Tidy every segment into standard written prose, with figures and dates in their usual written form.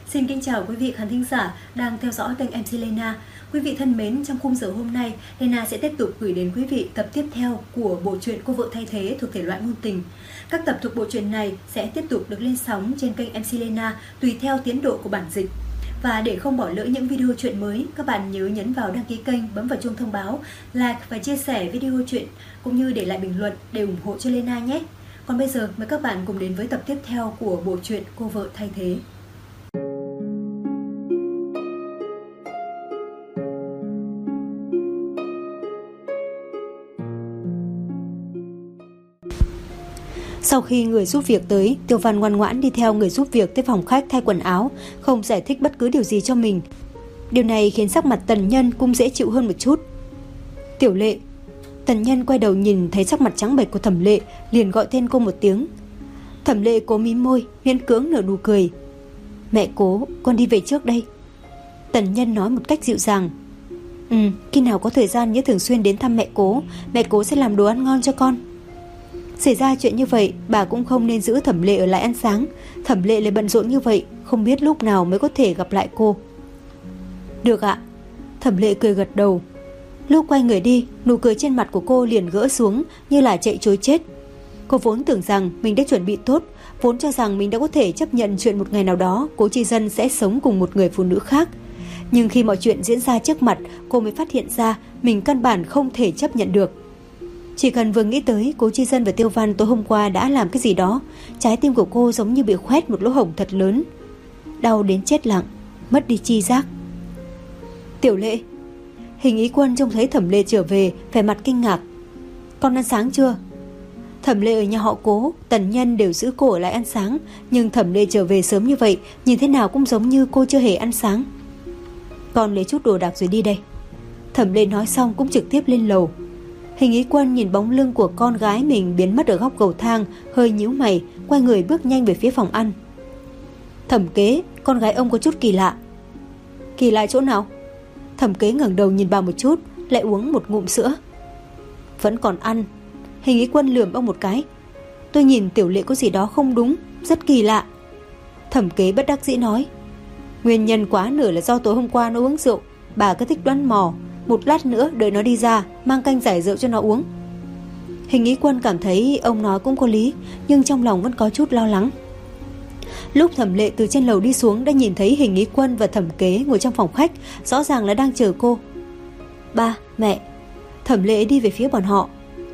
Xin kính chào quý vị khán thính giả đang theo dõi kênh MC Lena. Quý vị thân mến, trong khung giờ hôm nay, Lena sẽ tiếp tục gửi đến quý vị tập tiếp theo của bộ truyện Cô vợ thay thế thuộc thể loại ngôn tình. Các tập thuộc bộ truyện này sẽ tiếp tục được lên sóng trên kênh MC Lena tùy theo tiến độ của bản dịch. Và để không bỏ lỡ những video truyện mới, các bạn nhớ nhấn vào đăng ký kênh, bấm vào chuông thông báo, like và chia sẻ video truyện cũng như để lại bình luận để ủng hộ cho Lena nhé. Còn bây giờ, mời các bạn cùng đến với tập tiếp theo của bộ truyện Cô vợ thay thế. Sau khi người giúp việc tới, Tiêu Văn ngoan ngoãn đi theo người giúp việc tới phòng khách thay quần áo, không giải thích bất cứ điều gì cho mình. Điều này khiến sắc mặt Tần Nhân cũng dễ chịu hơn một chút. Tiểu Lệ. Tần Nhân quay đầu nhìn thấy sắc mặt trắng bệch của Thẩm Lệ, liền gọi tên cô một tiếng. Thẩm Lệ cố mím môi, miễn cưỡng nở nụ cười. Mẹ Cố, con đi về trước đây. Tần Nhân nói một cách dịu dàng. Khi nào có thời gian nhớ thường xuyên đến thăm mẹ Cố sẽ làm đồ ăn ngon cho con. Xảy ra chuyện như vậy, bà cũng không nên giữ Thẩm Lệ ở lại ăn sáng. Thẩm Lệ lại bận rộn như vậy, không biết lúc nào mới có thể gặp lại cô. Được ạ. Thẩm Lệ cười gật đầu. Lúc quay người đi, nụ cười trên mặt của cô liền gỡ xuống như là chạy trối chết. Cô vốn tưởng rằng mình đã chuẩn bị tốt, vốn cho rằng mình đã có thể chấp nhận chuyện một ngày nào đó Cố Chi Dân sẽ sống cùng một người phụ nữ khác. Nhưng khi mọi chuyện diễn ra trước mặt, cô mới phát hiện ra mình căn bản không thể chấp nhận được. Chỉ cần vừa nghĩ tới Cố Chi Dân và Tiêu Văn tối hôm qua đã làm cái gì đó, trái tim của cô giống như bị khoét một lỗ hổng thật lớn. Đau đến chết lặng, mất đi chi giác. Tiểu Lệ. Hình Ý Quân trông thấy Thẩm Lệ trở về, vẻ mặt kinh ngạc. Con ăn sáng chưa? Thẩm Lệ ở nhà họ Cố, Tần Nhân đều giữ cô ở lại ăn sáng, nhưng Thẩm Lệ trở về sớm như vậy, nhìn thế nào cũng giống như cô chưa hề ăn sáng. Con lấy chút đồ đạc rồi đi đây. Thẩm Lệ nói xong cũng trực tiếp lên lầu. Hình Ý Quân nhìn bóng lưng của con gái mình biến mất ở góc cầu thang, hơi nhíu mày, quay người bước nhanh về phía phòng ăn. Thẩm Kế, con gái ông có chút kỳ lạ. Kỳ lạ chỗ nào? Thẩm Kế ngẩng đầu nhìn bà một chút, lại uống một ngụm sữa. Vẫn còn ăn. Hình Ý Quân lườm ông một cái. Tôi nhìn Tiểu Lệ có gì đó không đúng, rất kỳ lạ. Thẩm Kế bất đắc dĩ nói. Nguyên nhân quá nửa là do tối hôm qua nó uống rượu, bà cứ thích đoán mò. Một lát nữa đợi nó đi ra, mang canh giải rượu cho nó uống. Hình Ý Quân cảm thấy ông nói cũng có lý, nhưng trong lòng vẫn có chút lo lắng. Lúc Thẩm Lệ từ trên lầu đi xuống đã nhìn thấy Hình Ý Quân và Thẩm Kế ngồi trong phòng khách, rõ ràng là đang chờ cô. Ba, mẹ. Thẩm Lệ đi về phía bọn họ.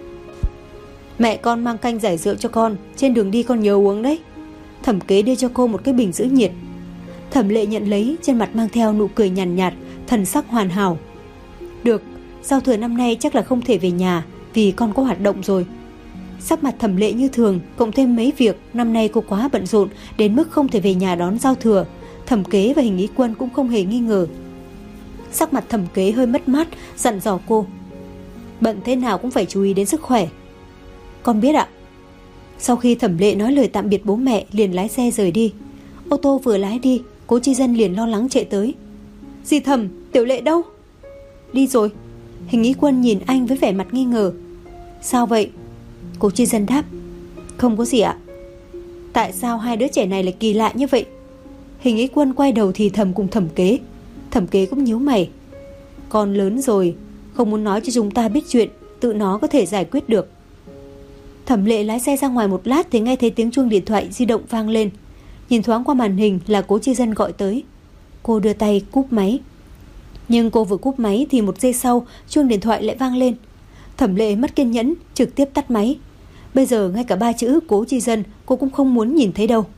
Mẹ con mang canh giải rượu cho con, trên đường đi con nhớ uống đấy. Thẩm Kế đưa cho cô một cái bình giữ nhiệt. Thẩm Lệ nhận lấy, trên mặt mang theo nụ cười nhàn nhạt, thần sắc hoàn hảo. Được, giao thừa năm nay chắc là không thể về nhà, vì con có hoạt động rồi. Sắc mặt Thẩm Lệ như thường, cộng thêm mấy việc, năm nay cô quá bận rộn đến mức không thể về nhà đón giao thừa. Thẩm Kế và Hình Ý Quân cũng không hề nghi ngờ. Sắc mặt Thẩm Kế hơi mất mát, dặn dò cô. Bận thế nào cũng phải chú ý đến sức khỏe. Con biết ạ. Sau khi Thẩm Lệ nói lời tạm biệt bố mẹ, liền lái xe rời đi. Ô tô vừa lái đi, Cố Chi Dân liền lo lắng chạy tới. Dì Thẩm, Tiểu Lệ đâu? Đi rồi. Hình Ý Quân nhìn anh với vẻ mặt nghi ngờ. Sao vậy? Cố Chi Dân đáp. Không có gì ạ. Tại sao hai đứa trẻ này lại kỳ lạ như vậy? Hình Ý Quân quay đầu thì thầm cùng Thẩm Kế. Thẩm Kế cũng nhíu mày. Con lớn rồi, không muốn nói cho chúng ta biết chuyện, tự nó có thể giải quyết được. Thẩm Lệ lái xe ra ngoài một lát thì nghe thấy tiếng chuông điện thoại di động vang lên. Nhìn thoáng qua màn hình là Cố Chi Dân gọi tới. Cô đưa tay cúp máy. Nhưng cô vừa cúp máy thì một giây sau chuông điện thoại lại vang lên. Thẩm Lệ mất kiên nhẫn, trực tiếp tắt máy. Bây giờ ngay cả 3 chữ Cố Chi Dân cô cũng không muốn nhìn thấy đâu.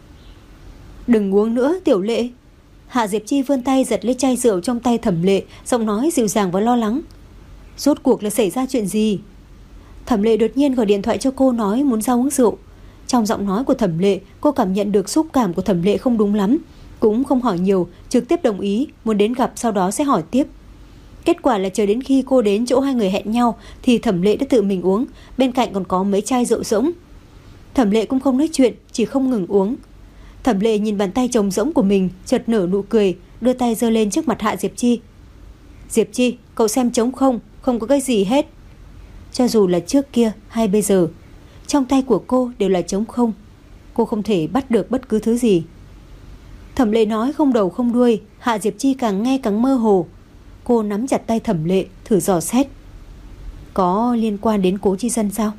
Đừng uống nữa Tiểu Lệ. Hạ Diệp Chi vươn tay giật lấy chai rượu trong tay Thẩm Lệ, giọng nói dịu dàng và lo lắng. Rốt cuộc là xảy ra chuyện gì? Thẩm Lệ đột nhiên gọi điện thoại cho cô nói muốn ra uống rượu. Trong giọng nói của Thẩm Lệ, cô cảm nhận được xúc cảm của Thẩm Lệ không đúng lắm, cũng không hỏi nhiều, trực tiếp đồng ý muốn đến gặp, sau đó sẽ hỏi tiếp. Kết quả là chờ đến khi cô đến chỗ hai người hẹn nhau thì Thẩm Lệ đã tự mình uống, bên cạnh còn có mấy chai rượu rỗng. Thẩm Lệ cũng không nói chuyện, chỉ không ngừng uống. Thẩm Lệ nhìn bàn tay trống rỗng của mình, chợt nở nụ cười, đưa tay giơ lên trước mặt Hạ Diệp Chi. Diệp Chi, cậu xem trống không, không có cái gì hết. Cho dù là trước kia hay bây giờ, trong tay của cô đều là trống không. Cô không thể bắt được bất cứ thứ gì. Thẩm Lệ nói không đầu không đuôi, Hạ Diệp Chi càng nghe càng mơ hồ. Cô nắm chặt tay Thẩm Lệ, thử dò xét. Có liên quan đến Cố Chi Dân sao?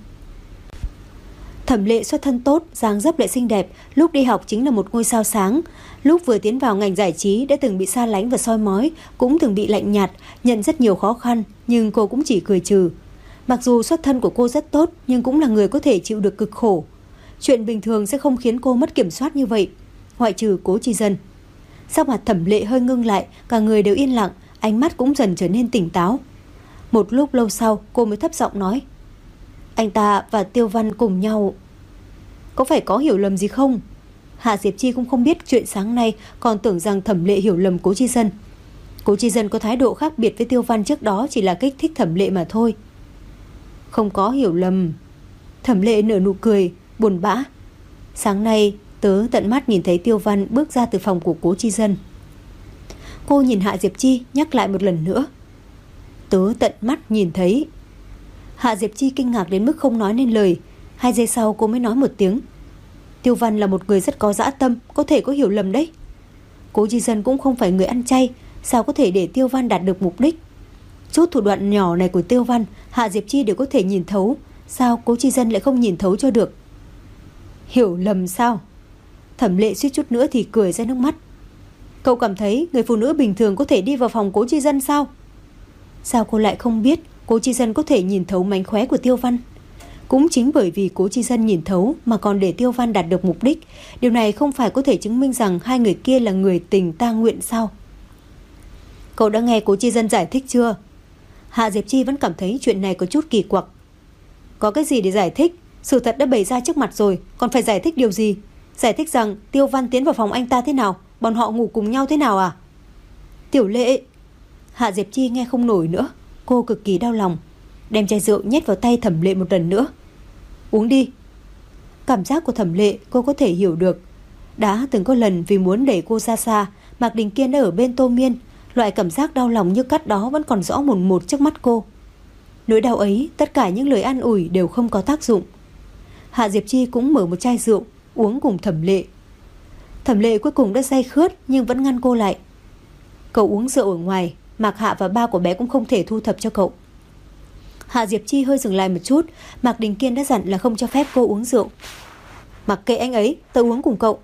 Thẩm Lệ xuất thân tốt, dáng dấp lại xinh đẹp, lúc đi học chính là một ngôi sao sáng. Lúc vừa tiến vào ngành giải trí đã từng bị xa lánh và soi mói, cũng từng bị lạnh nhạt, nhận rất nhiều khó khăn, nhưng cô cũng chỉ cười trừ. Mặc dù xuất thân của cô rất tốt, nhưng cũng là người có thể chịu được cực khổ. Chuyện bình thường sẽ không khiến cô mất kiểm soát như vậy, ngoại trừ Cố Chi Dân. Sắc mặt Thẩm Lệ hơi ngưng lại, cả người đều yên lặng, ánh mắt cũng dần trở nên tỉnh táo. Một lúc lâu sau, cô mới thấp giọng nói: Anh ta và Tiêu Văn cùng nhau. Có phải có hiểu lầm gì không? Hạ Diệp Chi cũng không biết chuyện sáng nay, còn tưởng rằng Thẩm Lệ hiểu lầm Cố Chi Dân. Cố Chi Dân có thái độ khác biệt với Tiêu Văn trước đó chỉ là kích thích Thẩm Lệ mà thôi. Không có hiểu lầm. Thẩm Lệ nở nụ cười buồn bã. Sáng nay tớ tận mắt nhìn thấy Tiêu Văn bước ra từ phòng của Cố Chi Dân. Cô nhìn Hạ Diệp Chi nhắc lại một lần nữa. Tớ tận mắt nhìn thấy. Hạ Diệp Chi kinh ngạc đến mức không nói nên lời. 2 giây sau cô mới nói một tiếng. Tiêu Văn là một người rất có dã tâm, có thể có hiểu lầm đấy. Cố Chi Dân cũng không phải người ăn chay, sao có thể để Tiêu Văn đạt được mục đích. Chút thủ đoạn nhỏ này của Tiêu Văn, Hạ Diệp Chi đều có thể nhìn thấu, sao Cố Chi Dân lại không nhìn thấu cho được? Hiểu lầm sao? Thẩm Lệ suýt chút nữa thì cười ra nước mắt. Cậu cảm thấy người phụ nữ bình thường có thể đi vào phòng Cố Chi Dân sao? Sao cô lại không biết Cố Chi Dân có thể nhìn thấu mánh khóe của Tiêu Văn? Cũng chính bởi vì Cố Chi Dân nhìn thấu mà còn để Tiêu Văn đạt được mục đích. Điều này không phải có thể chứng minh rằng hai người kia là người tình ta nguyện sao? Cậu đã nghe Cố Chi Dân giải thích chưa? Hạ Diệp Chi vẫn cảm thấy chuyện này có chút kỳ quặc. Có cái gì để giải thích? Sự thật đã bày ra trước mặt rồi, còn phải giải thích điều gì? Giải thích rằng Tiêu Văn tiến vào phòng anh ta thế nào, bọn họ ngủ cùng nhau thế nào à? Tiểu Lệ. Hạ Diệp Chi nghe không nổi nữa, cô cực kỳ đau lòng, đem chai rượu nhét vào tay Thẩm Lệ một lần nữa. Uống đi. Cảm giác của Thẩm Lệ cô có thể hiểu được. Đã từng có lần vì muốn đẩy cô ra xa, Mạc Đình Kiên đã ở bên Tô Miên. Loại cảm giác đau lòng như cắt đó vẫn còn rõ mồn một trước mắt cô. Nỗi đau ấy, tất cả những lời an ủi đều không có tác dụng. Hạ Diệp Chi cũng mở một chai rượu uống cùng Thẩm Lệ. Thẩm Lệ cuối cùng đã say khướt nhưng vẫn ngăn cô lại. Cậu uống rượu ở ngoài, Mạc Hạ và ba của bé cũng không thể thu thập cho cậu. Hạ Diệp Chi hơi dừng lại một chút. Mạc Đình Kiên đã dặn là không cho phép cô uống rượu. Mặc kệ anh ấy, tớ uống cùng cậu.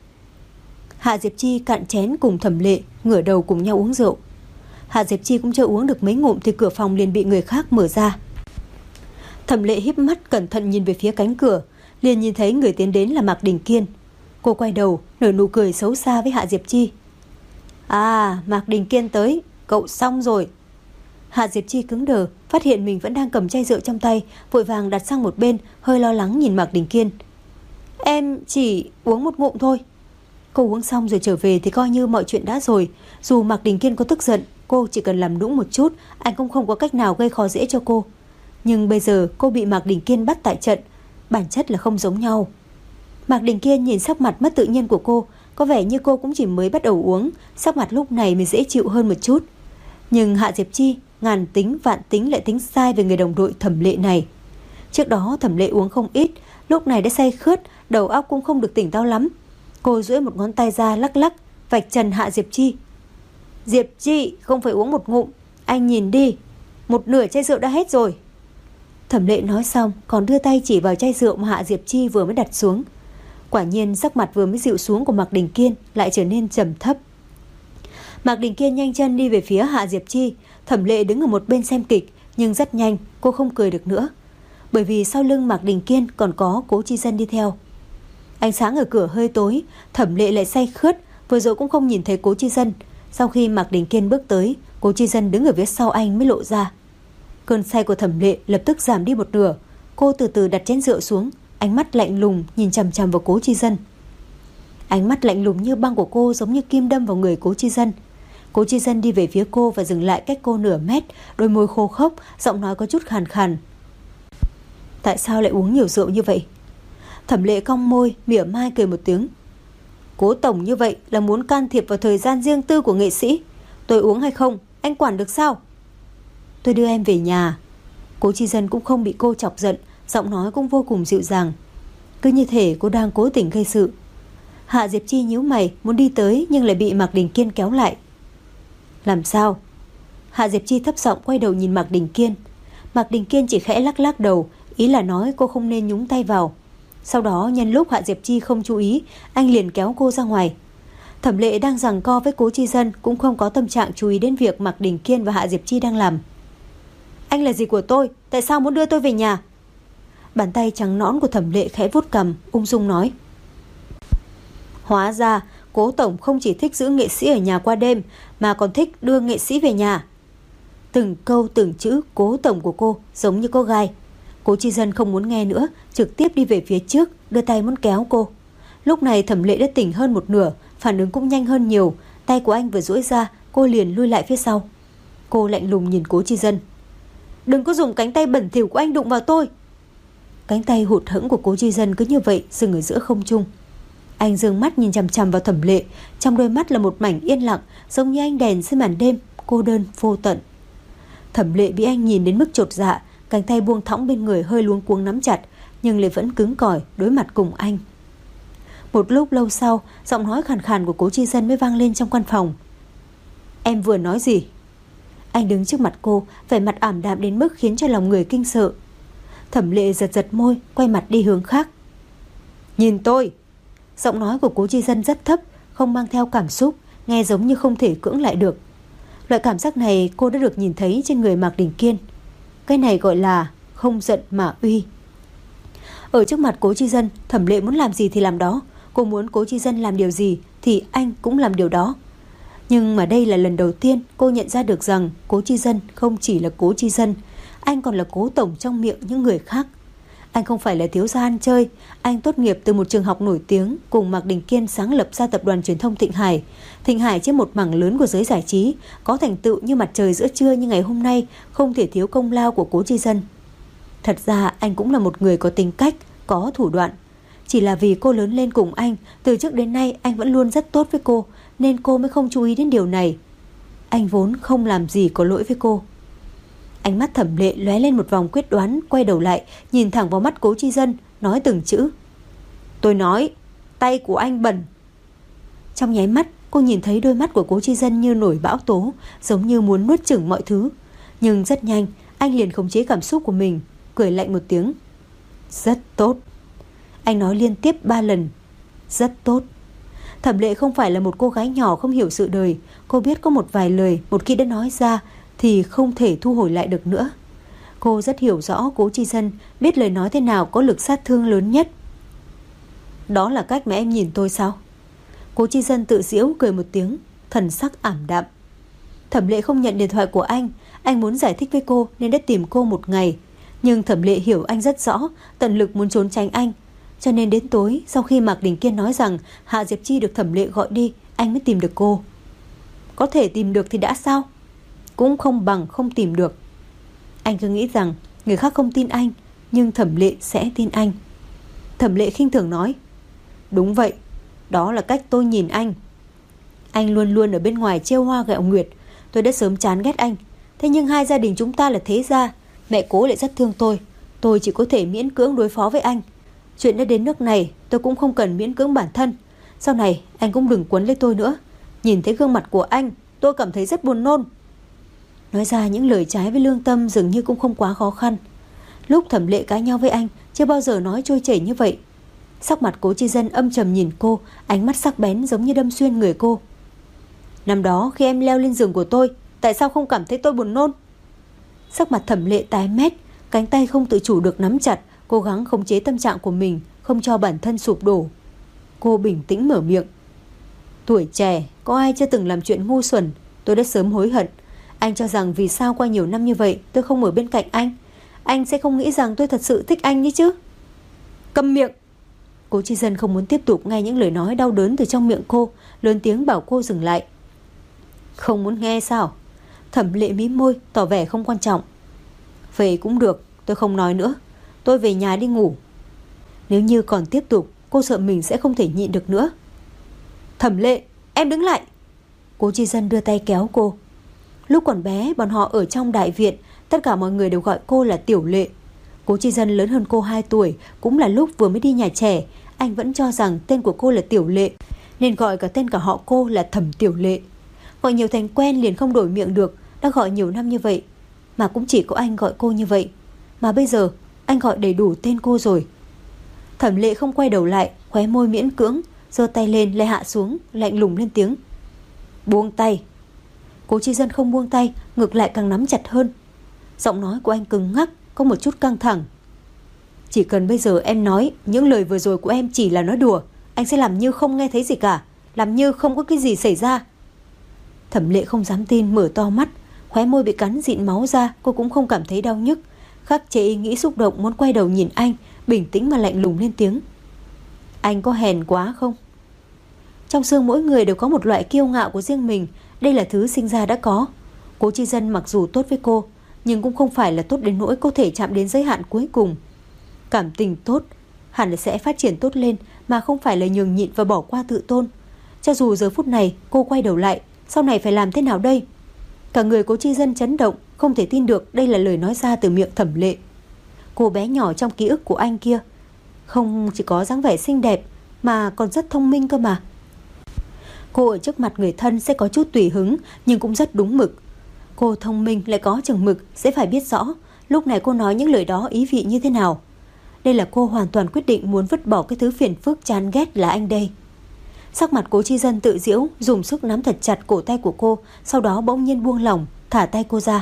Hạ Diệp Chi cạn chén cùng Thẩm Lệ, ngửa đầu cùng nhau uống rượu. Hạ Diệp Chi cũng chưa uống được mấy ngụm thì cửa phòng liền bị người khác mở ra. Thẩm Lệ híp mắt cẩn thận nhìn về phía cánh cửa, liền nhìn thấy người tiến đến là Mạc Đình Kiên. Cô quay đầu, nở nụ cười xấu xa với Hạ Diệp Chi. À, Mạc Đình Kiên tới, cậu xong rồi. Hạ Diệp Chi cứng đờ, phát hiện mình vẫn đang cầm chai rượu trong tay, vội vàng đặt sang một bên, hơi lo lắng nhìn Mạc Đình Kiên. Em chỉ uống một ngụm thôi. Cô uống xong rồi trở về thì coi như mọi chuyện đã rồi. Dù Mạc Đình Kiên có tức giận, cô chỉ cần làm nũng một chút, anh cũng không có cách nào gây khó dễ cho cô. Nhưng bây giờ cô bị Mạc Đình Kiên bắt tại trận, bản chất là không giống nhau. Mạc Đình Kiên nhìn sắc mặt mất tự nhiên của cô, có vẻ như cô cũng chỉ mới bắt đầu uống, sắc mặt lúc này mới dễ chịu hơn một chút. Nhưng Hạ Diệp Chi ngàn tính vạn tính lại tính sai về người đồng đội Thẩm Lệ này. Trước đó Thẩm Lệ uống không ít, lúc này đã say khướt, đầu óc cũng không được tỉnh táo lắm. Cô duỗi một ngón tay ra lắc lắc, vạch trần Hạ Diệp Chi. Diệp Chi, không phải uống một ngụm, anh nhìn đi, một nửa chai rượu đã hết rồi. Thẩm Lệ nói xong còn đưa tay chỉ vào chai rượu mà Hạ Diệp Chi vừa mới đặt xuống. Quả nhiên sắc mặt vừa mới dịu xuống của Mạc Đình Kiên lại trở nên trầm thấp. Mạc Đình Kiên nhanh chân đi về phía Hạ Diệp Chi. Thẩm Lệ đứng ở một bên xem kịch, nhưng rất nhanh cô không cười được nữa, bởi vì sau lưng Mạc Đình Kiên còn có Cố Chi Dân đi theo. Ánh sáng ở cửa hơi tối, Thẩm Lệ lại say khướt, vừa rồi cũng không nhìn thấy Cố Chi Dân. Sau khi Mạc Đình Kiên bước tới, Cố Chi Dân đứng ở phía sau anh mới lộ ra. Cơn say của Thẩm Lệ lập tức giảm đi một nửa. Cô từ từ đặt chén rượu xuống, ánh mắt lạnh lùng nhìn chằm chằm vào Cố Chi Dân. Ánh mắt lạnh lùng như băng của cô giống như kim đâm vào người Cố Chi Dân. Cố Chi Dân đi về phía cô và dừng lại cách cô nửa mét, đôi môi khô khốc, giọng nói có chút khàn khàn. Tại sao lại uống nhiều rượu như vậy? Thẩm Lệ cong môi, mỉa mai cười một tiếng. Cố tổng như vậy là muốn can thiệp vào thời gian riêng tư của nghệ sĩ. Tôi uống hay không, anh quản được sao? Tôi đưa em về nhà. Cố Chi Dân cũng không bị cô chọc giận, giọng nói cũng vô cùng dịu dàng. Cứ như thể cô đang cố tình gây sự. Hạ Diệp Chi nhíu mày muốn đi tới nhưng lại bị Mạc Đình Kiên kéo lại. Làm sao? Hạ Diệp Chi thấp giọng quay đầu nhìn Mạc Đình Kiên. Mạc Đình Kiên chỉ khẽ lắc lắc đầu, ý là nói cô không nên nhúng tay vào. Sau đó nhân lúc Hạ Diệp Chi không chú ý, anh liền kéo cô ra ngoài. Thẩm Lệ đang giằng co với Cố Chi Dân cũng không có tâm trạng chú ý đến việc Mạc Đình Kiên và Hạ Diệp Chi đang làm. Anh là gì của tôi? Tại sao muốn đưa tôi về nhà? Bàn tay trắng nõn của Thẩm Lệ khẽ vuốt cằm, ung dung nói. Hóa ra Cố tổng không chỉ thích giữ nghệ sĩ ở nhà qua đêm mà còn thích đưa nghệ sĩ về nhà. Từng câu từng chữ Cố tổng của cô giống như có gai. Cố Chi Dân không muốn nghe nữa, trực tiếp đi về phía trước, đưa tay muốn kéo cô. Lúc này Thẩm Lệ đã tỉnh hơn một nửa, phản ứng cũng nhanh hơn nhiều. Tay của anh vừa duỗi ra, cô liền lui lại phía sau. Cô lạnh lùng nhìn Cố Chi Dân. Đừng có dùng cánh tay bẩn thỉu của anh đụng vào tôi. Cánh tay hụt hẫng của Cố Chi Dân cứ như vậy dừng ở giữa không trung. Anh dương mắt nhìn chằm chằm vào Thẩm Lệ, trong đôi mắt là một mảnh yên lặng, giống như ánh đèn dưới màn đêm, cô đơn vô tận. Thẩm Lệ bị anh nhìn đến mức chột dạ, cánh tay buông thõng bên người hơi luống cuống nắm chặt, nhưng lại vẫn cứng cỏi đối mặt cùng anh. Một lúc lâu sau, giọng nói khàn khàn của Cố Chi Dân mới vang lên trong căn phòng. Em vừa nói gì? Anh đứng trước mặt cô, vẻ mặt ảm đạm đến mức khiến cho lòng người kinh sợ. Thẩm Lệ giật giật môi, quay mặt đi hướng khác. Nhìn tôi. Giọng nói của Cố Chi Dân rất thấp, không mang theo cảm xúc, nghe giống như không thể cưỡng lại được. Loại cảm giác này cô đã được nhìn thấy trên người Mạc Đình Kiên. Cái này gọi là không giận mà uy. Ở trước mặt Cố Chi Dân, Thẩm Lệ muốn làm gì thì làm đó. Cô muốn Cố Chi Dân làm điều gì thì anh cũng làm điều đó. Nhưng mà đây là lần đầu tiên cô nhận ra được rằng Cố Chi Dân không chỉ là Cố Chi Dân, anh còn là Cố tổng trong miệng những người khác. Anh không phải là thiếu gia ăn chơi. Anh tốt nghiệp từ một trường học nổi tiếng, cùng Mạc Đình Kiên sáng lập ra tập đoàn truyền thông Thịnh Hải. Thịnh Hải trên một mảng lớn của giới giải trí, có thành tựu như mặt trời giữa trưa như ngày hôm nay, không thể thiếu công lao của Cố Chi Dân. Thật ra anh cũng là một người có tính cách, có thủ đoạn. Chỉ là vì cô lớn lên cùng anh, từ trước đến nay anh vẫn luôn rất tốt với cô, nên cô mới không chú ý đến điều này. Anh vốn không làm gì có lỗi với cô. Ánh mắt Thẩm Lệ lóe lên một vòng quyết đoán, quay đầu lại, nhìn thẳng vào mắt Cố Chi Dân, nói từng chữ. Tôi nói, tay của anh bẩn. Trong nháy mắt, cô nhìn thấy đôi mắt của Cố Chi Dân như nổi bão tố, giống như muốn nuốt chửng mọi thứ. Nhưng rất nhanh, anh liền khống chế cảm xúc của mình, cười lạnh một tiếng. Rất tốt. Anh nói liên tiếp 3 lần. Rất tốt. Thẩm Lệ không phải là một cô gái nhỏ không hiểu sự đời. Cô biết có một vài lời một khi đã nói ra thì không thể thu hồi lại được nữa. Cô rất hiểu rõ Cố Chi Dân, biết lời nói thế nào có lực sát thương lớn nhất. Đó là cách mà em nhìn tôi sao? Cố Chi Dân tự giễu cười một tiếng, thần sắc ảm đạm. Thẩm Lệ không nhận điện thoại của anh muốn giải thích với cô nên đã tìm cô một ngày. Nhưng Thẩm Lệ hiểu anh rất rõ, tận lực muốn trốn tránh anh. Cho nên đến tối, sau khi Mạc Đình Kiên nói rằng Hạ Diệp Chi được Thẩm Lệ gọi đi, anh mới tìm được cô. Có thể tìm được thì đã sao? Cũng không bằng không tìm được. Anh cứ nghĩ rằng người khác không tin anh, nhưng Thẩm Lệ sẽ tin anh. Thẩm Lệ khinh thường nói. Đúng vậy, đó là cách tôi nhìn anh. Anh luôn luôn ở bên ngoài trêu hoa gẹo nguyệt. Tôi đã sớm chán ghét anh. Thế nhưng hai gia đình chúng ta là thế gia. Mẹ Cố lại rất thương tôi. Tôi chỉ có thể miễn cưỡng đối phó với anh. Chuyện đã đến nước này, tôi cũng không cần miễn cưỡng bản thân. Sau này anh cũng đừng quấn lấy tôi nữa. Nhìn thấy gương mặt của anh, tôi cảm thấy rất buồn nôn. Nói ra những lời trái với lương tâm dường như cũng không quá khó khăn. Lúc Thẩm Lệ cãi nhau với anh, chưa bao giờ nói trôi chảy như vậy. Sắc mặt Cố Chi Dân âm trầm nhìn cô, ánh mắt sắc bén giống như đâm xuyên người cô. Năm đó khi em leo lên giường của tôi, tại sao không cảm thấy tôi buồn nôn? Sắc mặt Thẩm Lệ tái mét, cánh tay không tự chủ được nắm chặt, cố gắng khống chế tâm trạng của mình, không cho bản thân sụp đổ. Cô bình tĩnh mở miệng. Tuổi trẻ, có ai chưa từng làm chuyện ngu xuẩn? Tôi đã sớm hối hận. Anh cho rằng vì sao qua nhiều năm như vậy tôi không ở bên cạnh anh sẽ không nghĩ rằng tôi thật sự thích anh đấy chứ? Câm miệng! Cố Chi Dân không muốn tiếp tục nghe những lời nói đau đớn từ trong miệng cô, lớn tiếng bảo cô dừng lại. Không muốn nghe sao? Thẩm Lệ mím môi, tỏ vẻ không quan trọng. Vậy cũng được, tôi không nói nữa. Tôi về nhà đi ngủ. Nếu như còn tiếp tục, cô sợ mình sẽ không thể nhịn được nữa. Thẩm Lệ, em đứng lại! Cố Chi Dân đưa tay kéo cô. Lúc còn bé, bọn họ ở trong đại viện, tất cả mọi người đều gọi cô là Tiểu Lệ. Cố Chi Dân lớn hơn cô 2 tuổi, cũng là lúc vừa mới đi nhà trẻ. anh vẫn cho rằng tên của cô là Tiểu Lệ, nên gọi cả tên cả họ cô là Thẩm Tiểu Lệ. Gọi nhiều thành quen liền không đổi miệng được, đã gọi nhiều năm như vậy mà cũng chỉ có anh gọi cô như vậy. Mà bây giờ anh gọi đầy đủ tên cô rồi. Thẩm Lệ không quay đầu lại, khóe môi miễn cưỡng, giơ tay lên lại hạ xuống, lạnh lùng lên tiếng: "Buông tay." Cố Chi Dân không buông tay, ngược lại càng nắm chặt hơn. Giọng nói của anh cứng ngắc, có một chút căng thẳng. "Chỉ cần bây giờ em nói những lời vừa rồi của em chỉ là nói đùa, anh sẽ làm như không nghe thấy gì cả, làm như không có cái gì xảy ra." Thẩm Lệ không dám tin, mở to mắt, khóe môi bị cắn dịn máu ra, cô cũng không cảm thấy đau nhức, khắc chế ý nghĩ xúc động muốn quay đầu nhìn anh, bình tĩnh mà lạnh lùng lên tiếng: "Anh có hèn quá không?" Trong xương mỗi người đều có một loại kiêu ngạo của riêng mình, đây là thứ sinh ra đã có. Cố Chi Dân mặc dù tốt với cô, nhưng cũng không phải là tốt đến nỗi có thể chạm đến giới hạn cuối cùng. Cảm tình tốt hẳn là sẽ phát triển tốt lên, mà không phải là nhường nhịn và bỏ qua tự tôn. Cho dù giờ phút này cô quay đầu lại, sau này phải làm thế nào đây? Cả người Cố Chi Dân chấn động, không thể tin được đây là lời nói ra từ miệng Thẩm Lệ. Cô bé nhỏ trong ký ức của anh kia không chỉ có dáng vẻ xinh đẹp mà còn rất thông minh cơ mà. Cô ở trước mặt người thân sẽ có chút tùy hứng, nhưng cũng rất đúng mực. Cô thông minh lại có chừng mực, sẽ phải biết rõ lúc này cô nói những lời đó ý vị như thế nào. Đây là cô hoàn toàn quyết định muốn vứt bỏ cái thứ phiền phức chán ghét là anh đây. Sắc mặt Cố Chi Dân tự giễu, dùng sức nắm thật chặt cổ tay của cô, sau đó bỗng nhiên buông lỏng, thả tay cô ra.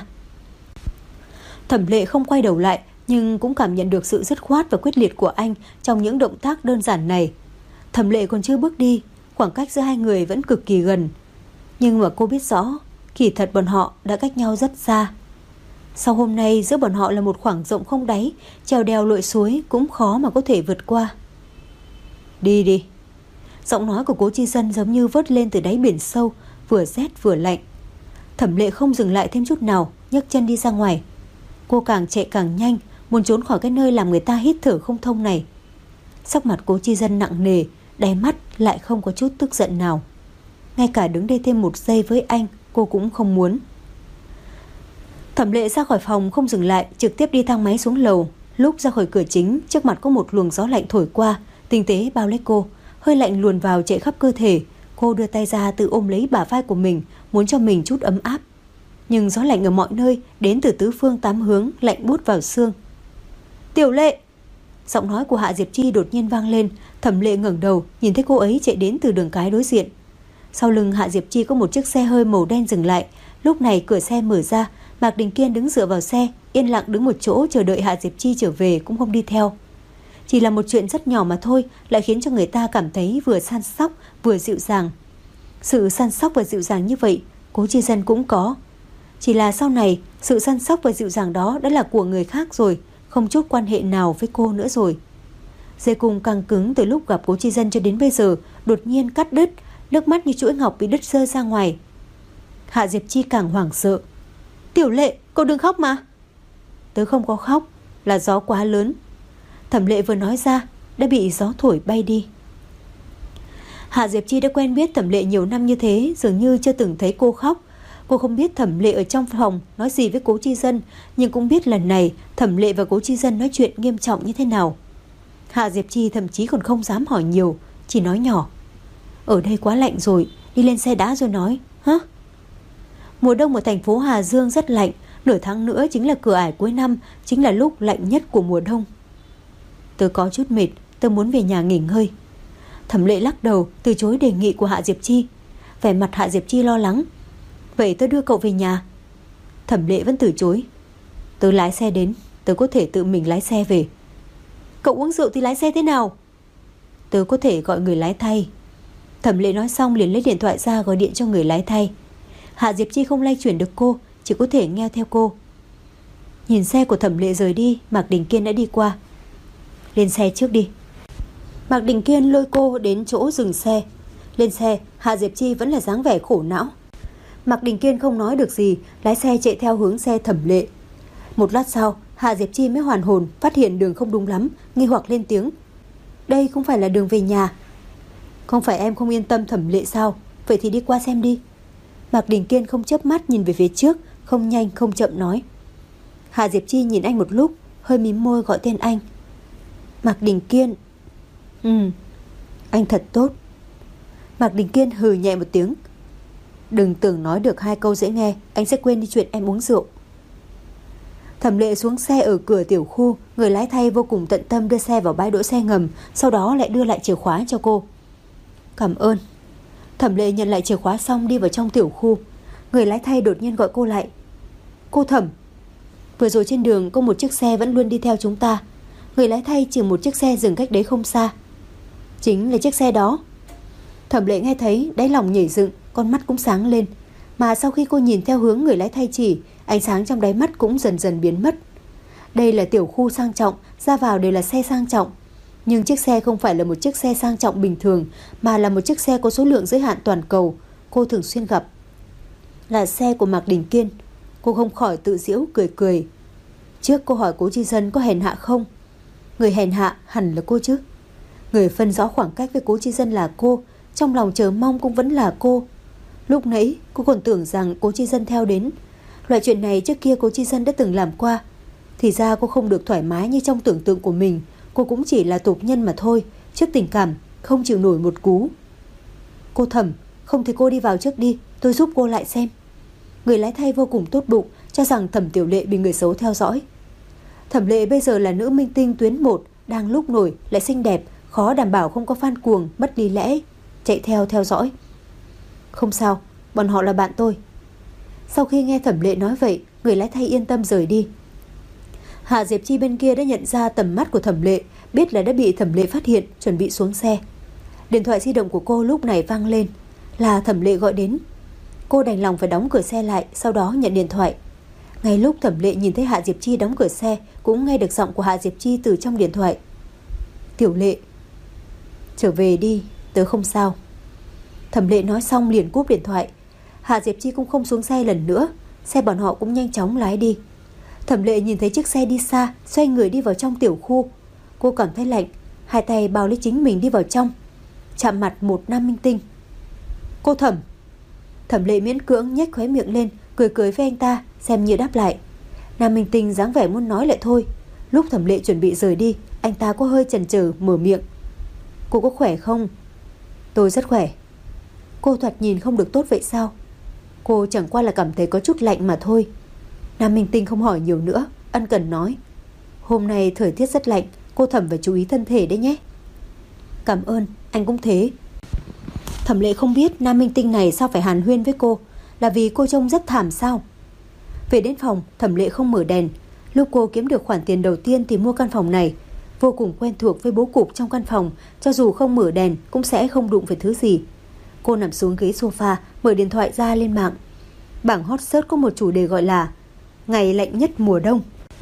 Thẩm Lệ không quay đầu lại, nhưng cũng cảm nhận được sự dứt khoát và quyết liệt của anh trong những động tác đơn giản này. Thẩm Lệ còn chưa bước đi, khoảng cách giữa hai người vẫn cực kỳ gần. Nhưng mà cô biết rõ, kỳ thật bọn họ đã cách nhau rất xa. Sau hôm nay giữa bọn họ là một khoảng rộng không đáy, trèo đèo lội suối cũng khó mà có thể vượt qua. "Đi đi." Giọng nói của Cố Chi Dân giống như vớt lên từ đáy biển sâu, vừa rét vừa lạnh. Thẩm Lệ không dừng lại thêm chút nào, nhấc chân đi ra ngoài. Cô càng chạy càng nhanh, muốn trốn khỏi cái nơi làm người ta hít thở không thông này. Sắc mặt Cố Chi Dân nặng nề, đáy mắt lại không có chút tức giận nào. Ngay cả đứng đây thêm một giây với anh, cô cũng không muốn. Thẩm Lệ ra khỏi phòng không dừng lại, trực tiếp đi thang máy xuống lầu. Lúc ra khỏi cửa chính, trước mặt có một luồng gió lạnh thổi qua, tinh tế bao lấy cô, hơi lạnh luồn vào chạy khắp cơ thể. Cô đưa tay ra tự ôm lấy bả vai của mình, muốn cho mình chút ấm áp. Nhưng gió lạnh ở mọi nơi, đến từ tứ phương tám hướng, lạnh buốt vào xương. "Tiểu Lệ!" Giọng nói của Hạ Diệp Chi đột nhiên vang lên. Thẩm Lệ ngẩng đầu, nhìn thấy cô ấy chạy đến từ đường cái đối diện. Sau lưng Hạ Diệp Chi có một chiếc xe hơi màu đen dừng lại. Lúc này cửa xe mở ra, Mạc Đình Kiên đứng dựa vào xe, yên lặng đứng một chỗ chờ đợi Hạ Diệp Chi trở về, cũng không đi theo. Chỉ là một chuyện rất nhỏ mà thôi, lại khiến cho người ta cảm thấy vừa săn sóc vừa dịu dàng. Sự săn sóc và dịu dàng như vậy Cố Chi Dân cũng có. Chỉ là sau này sự săn sóc và dịu dàng đó đã là của người khác rồi, không chút quan hệ nào với cô nữa rồi. Dây cung căng cứng từ lúc gặp Cố Chi Dân cho đến bây giờ đột nhiên cắt đứt, nước mắt như chuỗi ngọc bị đứt rơi ra ngoài. Hạ Diệp Chi càng hoảng sợ. "Tiểu Lệ, cô đừng khóc mà." "Tớ không có khóc, là gió quá lớn." Thẩm Lệ vừa nói ra đã bị gió thổi bay đi. Hạ Diệp Chi đã quen biết Thẩm Lệ nhiều năm như thế, dường như chưa từng thấy cô khóc. Cô không biết Thẩm Lệ ở trong phòng nói gì với Cố Chi Dân, nhưng cũng biết lần này Thẩm Lệ và Cố Chi Dân nói chuyện nghiêm trọng như thế nào. Hạ Diệp Chi thậm chí còn không dám hỏi nhiều, chỉ nói nhỏ: "Ở đây quá lạnh rồi, đi lên xe đã rồi nói." "Hả?" Mùa đông ở thành phố Hà Dương rất lạnh, nửa tháng nữa chính là cửa ải cuối năm, chính là lúc lạnh nhất của mùa đông. "Tớ có chút mệt, tớ muốn về nhà nghỉ ngơi." Thẩm Lệ lắc đầu, từ chối đề nghị của Hạ Diệp Chi. Vẻ mặt Hạ Diệp Chi lo lắng. "Vậy tớ đưa cậu về nhà." Thẩm Lệ vẫn từ chối. "Tớ lái xe đến, tớ có thể tự mình lái xe về." "Cậu uống rượu thì lái xe thế nào?" "Tớ có thể gọi người lái thay." Thẩm Lệ nói xong liền lấy điện thoại ra gọi điện cho người lái thay. Hạ Diệp Chi không lay chuyển được cô, chỉ có thể nghe theo cô. Nhìn xe của Thẩm Lệ rời đi, Mạc Đình Kiên đã đi qua. "Lên xe trước đi." Mạc Đình Kiên lôi cô đến chỗ dừng xe. Lên xe, Hạ Diệp Chi vẫn là dáng vẻ khổ não. Mạc Đình Kiên không nói được gì, lái xe chạy theo hướng xe Thẩm Lệ. Một lát sau, Hạ Diệp Chi mới hoàn hồn, phát hiện đường không đúng lắm, nghi hoặc lên tiếng: "Đây không phải là đường về nhà." "Không phải em không yên tâm Thẩm Lệ sao? Vậy thì đi qua xem đi." Mạc Đình Kiên không chớp mắt nhìn về phía trước, không nhanh không chậm nói. Hạ Diệp Chi nhìn anh một lúc, hơi mím môi gọi tên anh. "Mạc Đình Kiên." Anh thật tốt. Mạc Đình Kiên hừ nhẹ một tiếng. Đừng tưởng nói được 2 câu dễ nghe, anh sẽ quên đi chuyện em uống rượu. Thẩm Lệ xuống xe ở cửa tiểu khu, người lái thay vô cùng tận tâm đưa xe vào bãi đỗ xe ngầm, sau đó lại đưa lại chìa khóa cho cô. Cảm ơn. Thẩm Lệ nhận lại chìa khóa xong đi vào trong tiểu khu. Người lái thay đột nhiên gọi cô lại. Cô Thẩm, vừa rồi trên đường có một chiếc xe vẫn luôn đi theo chúng ta. Người lái thay chỉ một chiếc xe dừng cách đấy không xa. Chính là chiếc xe đó. Thẩm Lệ nghe thấy đáy lòng nhảy dựng, con mắt cũng sáng lên. Mà sau khi cô nhìn theo hướng người lái thay chỉ, ánh sáng trong đáy mắt cũng dần dần biến mất. Đây là tiểu khu sang trọng, ra vào đều là xe sang trọng. Nhưng chiếc xe không phải là một chiếc xe sang trọng bình thường, mà là một chiếc xe có số lượng giới hạn toàn cầu, cô thường xuyên gặp. Là xe của Mạc Đình Kiên. Cô không khỏi tự giễu cười cười. Trước cô hỏi Cố Chi Dân có hèn hạ không. Người hèn hạ hẳn là cô chứ. Người phân rõ khoảng cách với Cố Chi Dân là cô, trong lòng chờ mong cũng vẫn là cô. Lúc nãy cô còn tưởng rằng Cố Chi Dân theo đến. Loại chuyện này trước kia Cố Chi Dân đã từng làm qua. Thì ra cô không được thoải mái như trong tưởng tượng của mình. Cô cũng chỉ là tục nhân mà thôi. Trước tình cảm không chịu nổi một cú. Cô Thẩm, không thì cô đi vào trước đi, tôi giúp cô lại xem. Người lái thay vô cùng tốt bụng, cho rằng Thẩm Tiểu Lệ bị người xấu theo dõi. Thẩm Lệ bây giờ là nữ minh tinh tuyến 1, đang lúc nổi lại xinh đẹp, khó đảm bảo không có fan cuồng mất lý lẽ chạy theo dõi. Không sao, bọn họ là bạn tôi. Sau khi nghe Thẩm Lệ nói vậy, người lái thay yên tâm rời đi. Hạ Diệp Chi bên kia đã nhận ra tầm mắt của Thẩm Lệ, biết là đã bị Thẩm Lệ phát hiện, chuẩn bị xuống xe. Điện thoại di động của cô lúc này vang lên, là Thẩm Lệ gọi đến. Cô đành lòng phải đóng cửa xe lại, sau đó nhận điện thoại. Ngay lúc Thẩm Lệ nhìn thấy Hạ Diệp Chi đóng cửa xe, cũng nghe được giọng của Hạ Diệp Chi từ trong điện thoại. Tiểu Lệ, trở về đi, tớ không sao. Thẩm Lệ nói xong liền cúp điện thoại. Hạ Diệp Chi cũng không xuống xe lần nữa, xe bọn họ cũng nhanh chóng lái đi. Thẩm Lệ nhìn thấy chiếc xe đi xa, xoay người đi vào trong tiểu khu. Cô cảm thấy lạnh, hai tay bao lấy chính mình đi vào trong, chạm mặt một nam minh tinh. Cô Thẩm. Thẩm Lệ miễn cưỡng nhếch khóe miệng lên, cười cười với anh ta, xem như đáp lại. Nam minh tinh dáng vẻ muốn nói lại thôi. Lúc Thẩm Lệ chuẩn bị rời đi, anh ta có hơi chần chừ mở miệng. Cô có khỏe không? Tôi rất khỏe. Cô thoạt nhìn không được tốt vậy sao? Cô chẳng qua là cảm thấy có chút lạnh mà thôi. Nam minh tinh không hỏi nhiều nữa, ân cần nói. Hôm nay thời tiết rất lạnh, cô Thẩm phải chú ý thân thể đấy nhé. Cảm ơn, anh cũng thế. Thẩm Lệ không biết nam minh tinh này sao phải hàn huyên với cô, là vì cô trông rất thảm sao? Về đến phòng, Thẩm Lệ không mở đèn. Lúc cô kiếm được khoản tiền đầu tiên thì mua căn phòng này. Vô cùng quen thuộc với bố cục trong căn phòng, cho dù không mở đèn cũng sẽ không đụng phải thứ gì. Cô nằm xuống ghế sofa, mở điện thoại ra lên mạng. Bảng hot search có một chủ đề gọi là Ngày lạnh nhất mùa đông.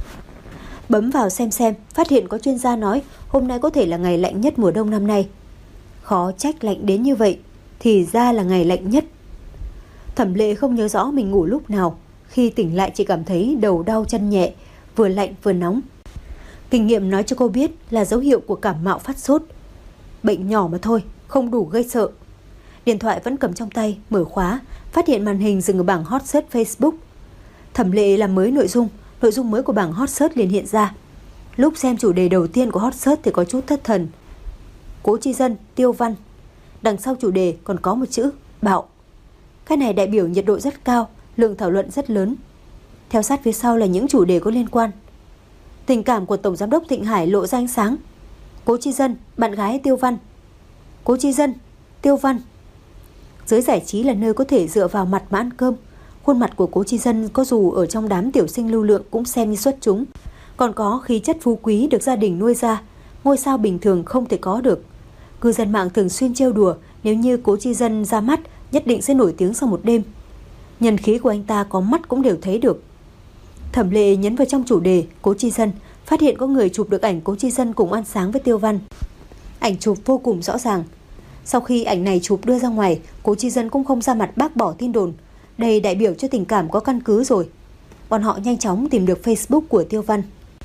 Bấm vào xem, phát hiện có chuyên gia nói hôm nay có thể là ngày lạnh nhất mùa đông năm nay. Khó trách lạnh đến như vậy, thì ra là ngày lạnh nhất. Thẩm Lệ không nhớ rõ mình ngủ lúc nào, khi tỉnh lại chỉ cảm thấy đầu đau chân nhẹ, vừa lạnh vừa nóng. Kinh nghiệm nói cho cô biết là dấu hiệu của cảm mạo phát sốt. Bệnh nhỏ mà thôi, không đủ gây sợ. Điện thoại vẫn cầm trong tay, mở khóa, phát hiện màn hình dừng ở bảng hot search Facebook. Thẩm Lệ làm mới nội dung mới của bảng hot search liền hiện ra. Lúc xem chủ đề đầu tiên của hot search thì có chút thất thần. Cố Chi Dân, Tiêu Văn. Đằng sau chủ đề còn có một chữ bạo. Cái này đại biểu nhiệt độ rất cao, lượng thảo luận rất lớn. Theo sát phía sau là những chủ đề có liên quan. Tình cảm của Tổng Giám đốc Thịnh Hải lộ ra ánh sáng. Cố Chi Dân, bạn gái Tiêu Văn. Cố Chi Dân, Tiêu Văn. Giới giải trí là nơi có thể dựa vào mặt mà ăn cơm. Khuôn mặt của Cố Chi Dân có dù ở trong đám tiểu sinh lưu lượng cũng xem như xuất chúng. Còn có khí chất phú quý được gia đình nuôi ra, ngôi sao bình thường không thể có được. Cư dân mạng thường xuyên trêu đùa nếu như Cố Chi Dân ra mắt nhất định sẽ nổi tiếng sau một đêm. Nhân khí của anh ta có mắt cũng đều thấy được. Thẩm Lệ nhấn vào trong chủ đề Cố Chi Dân, phát hiện có người chụp được ảnh Cố Chi Dân cùng ăn sáng với Tiêu Văn. Ảnh chụp vô cùng rõ ràng. Sau khi ảnh này chụp đưa ra ngoài, Cố Chi Dân cũng không ra mặt bác bỏ tin đồn. Đây đại biểu cho tình cảm có căn cứ rồi. Bọn họ nhanh chóng tìm được Facebook của Tiêu Văn.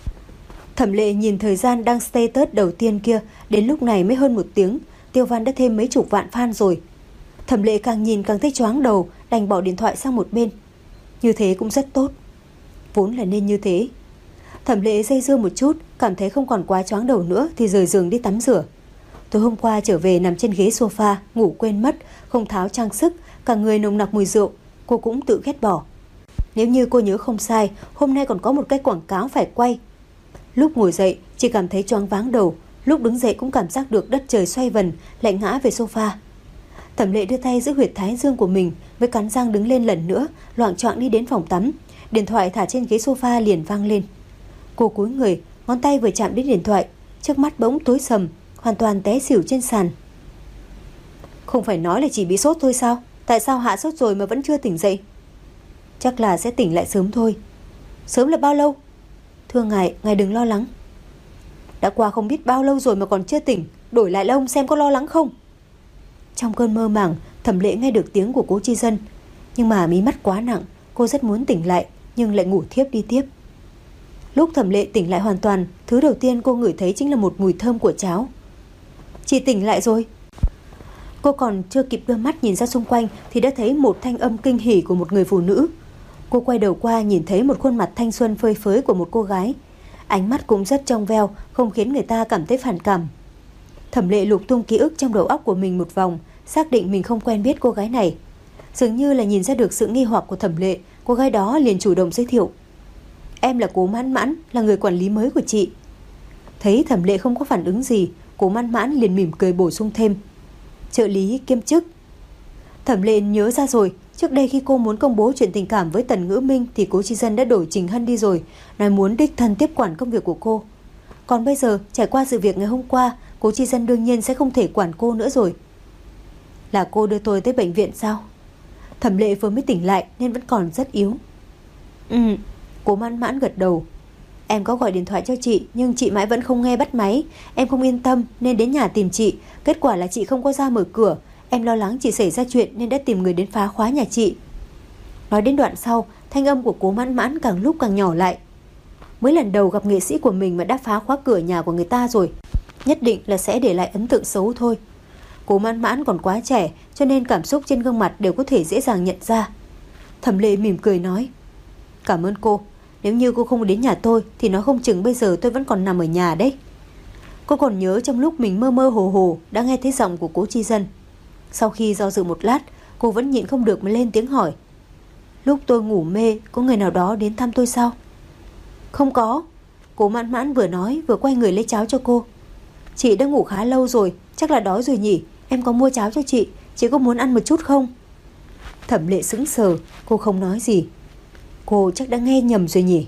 Thẩm Lệ nhìn thời gian đăng status đầu tiên kia, đến lúc này mới hơn 1 tiếng, Tiêu Văn đã thêm mấy chục vạn fan rồi. Thẩm Lệ càng nhìn càng thấy choáng đầu, đành bỏ điện thoại sang một bên. Như thế cũng rất tốt, vốn là nên như thế. Thẩm Lệ dây dưa một chút, cảm thấy không còn quá choáng đầu nữa thì rời giường đi tắm rửa. Tối hôm qua trở về nằm trên ghế sofa, ngủ quên mất, không tháo trang sức, cả người nồng nặc mùi rượu, cô cũng tự ghét bỏ. Nếu như cô nhớ không sai, hôm nay còn có một cái quảng cáo phải quay. Lúc ngồi dậy chỉ cảm thấy choáng váng đầu, lúc đứng dậy cũng cảm giác được đất trời xoay vần, lại ngã về sofa. Thẩm Lệ đưa tay giữ huyệt thái dương của mình, với cắn răng đứng lên lần nữa, loạng choạng đi đến phòng tắm. Điện thoại thả trên ghế sofa liền vang lên. Cô cúi người, ngón tay vừa chạm đến điện thoại, trước mắt bỗng tối sầm, hoàn toàn té xỉu trên sàn. Không phải nói là chỉ bị sốt thôi sao? Tại sao hạ sốt rồi mà vẫn chưa tỉnh dậy? Chắc là sẽ tỉnh lại sớm thôi. Sớm là bao lâu? Thưa ngài, ngài đừng lo lắng. Đã qua không biết bao lâu rồi mà còn chưa tỉnh, đổi lại là ông xem có lo lắng không? Trong cơn mơ màng, Thẩm Lệ nghe được tiếng của Cố Chi Dân, nhưng mà mí mắt quá nặng, cô rất muốn tỉnh lại nhưng lại ngủ thiếp đi tiếp. Lúc Thẩm Lệ tỉnh lại hoàn toàn, thứ đầu tiên cô ngửi thấy chính là một mùi thơm của cháo. Chị tỉnh lại rồi. Cô còn chưa kịp đưa mắt nhìn ra xung quanh thì đã thấy một thanh âm kinh hỉ của một người phụ nữ. Cô quay đầu qua nhìn thấy một khuôn mặt thanh xuân phơi phới của một cô gái. Ánh mắt cũng rất trong veo, không khiến người ta cảm thấy phản cảm. Thẩm Lệ lục tung ký ức trong đầu óc của mình một vòng, xác định mình không quen biết cô gái này. Dường như là nhìn ra được sự nghi hoặc của Thẩm Lệ, cô gái đó liền chủ động giới thiệu. Em là Cố Mãn Mãn, là người quản lý mới của chị. Thấy Thẩm Lệ không có phản ứng gì, Cố Mãn Mãn liền mỉm cười bổ sung thêm. Trợ lý kiêm chức. Thẩm Lệ nhớ ra rồi, trước đây khi cô muốn công bố chuyện tình cảm với Tần Ngữ Minh thì Cố Chi Dân đã đổi Trình Hân đi rồi, nói muốn đích thân tiếp quản công việc của cô. Còn bây giờ, trải qua sự việc ngày hôm qua, Cố Chi Dân đương nhiên sẽ không thể quản cô nữa rồi. Là cô đưa tôi tới bệnh viện sao? Thẩm Lệ vừa mới tỉnh lại nên vẫn còn rất yếu. Cố Mãn Mãn gật đầu. Em có gọi điện thoại cho chị nhưng chị mãi vẫn không nghe bắt máy. Em không yên tâm nên đến nhà tìm chị. Kết quả là chị không có ra mở cửa. Em lo lắng chị xảy ra chuyện nên đã tìm người đến phá khóa nhà chị. Nói đến đoạn sau, thanh âm của Cố Mãn Mãn càng lúc càng nhỏ lại. Mới lần đầu gặp nghệ sĩ của mình mà đã phá khóa cửa nhà của người ta rồi, nhất định là sẽ để lại ấn tượng xấu thôi. Cố Mãn Mãn còn quá trẻ cho nên cảm xúc trên gương mặt đều có thể dễ dàng nhận ra. Thẩm Lệ mỉm cười nói. Cảm ơn cô. Nếu như cô không đến nhà tôi thì nó không chừng bây giờ tôi vẫn còn nằm ở nhà đấy. Cô còn nhớ trong lúc mình mơ mơ hồ hồ đã nghe thấy giọng của Cố Chi Dân. Sau khi do dự một lát, cô vẫn nhịn không được mà lên tiếng hỏi. Lúc tôi ngủ mê, có người nào đó đến thăm tôi sao? Không có. Cố Mãn Mãn vừa nói vừa quay người lấy cháo cho cô. Chị đã ngủ khá lâu rồi, chắc là đói rồi nhỉ. Em có mua cháo cho chị có muốn ăn một chút không? Thẩm Lệ sững sờ, cô không nói gì. Cô chắc đã nghe nhầm rồi nhỉ.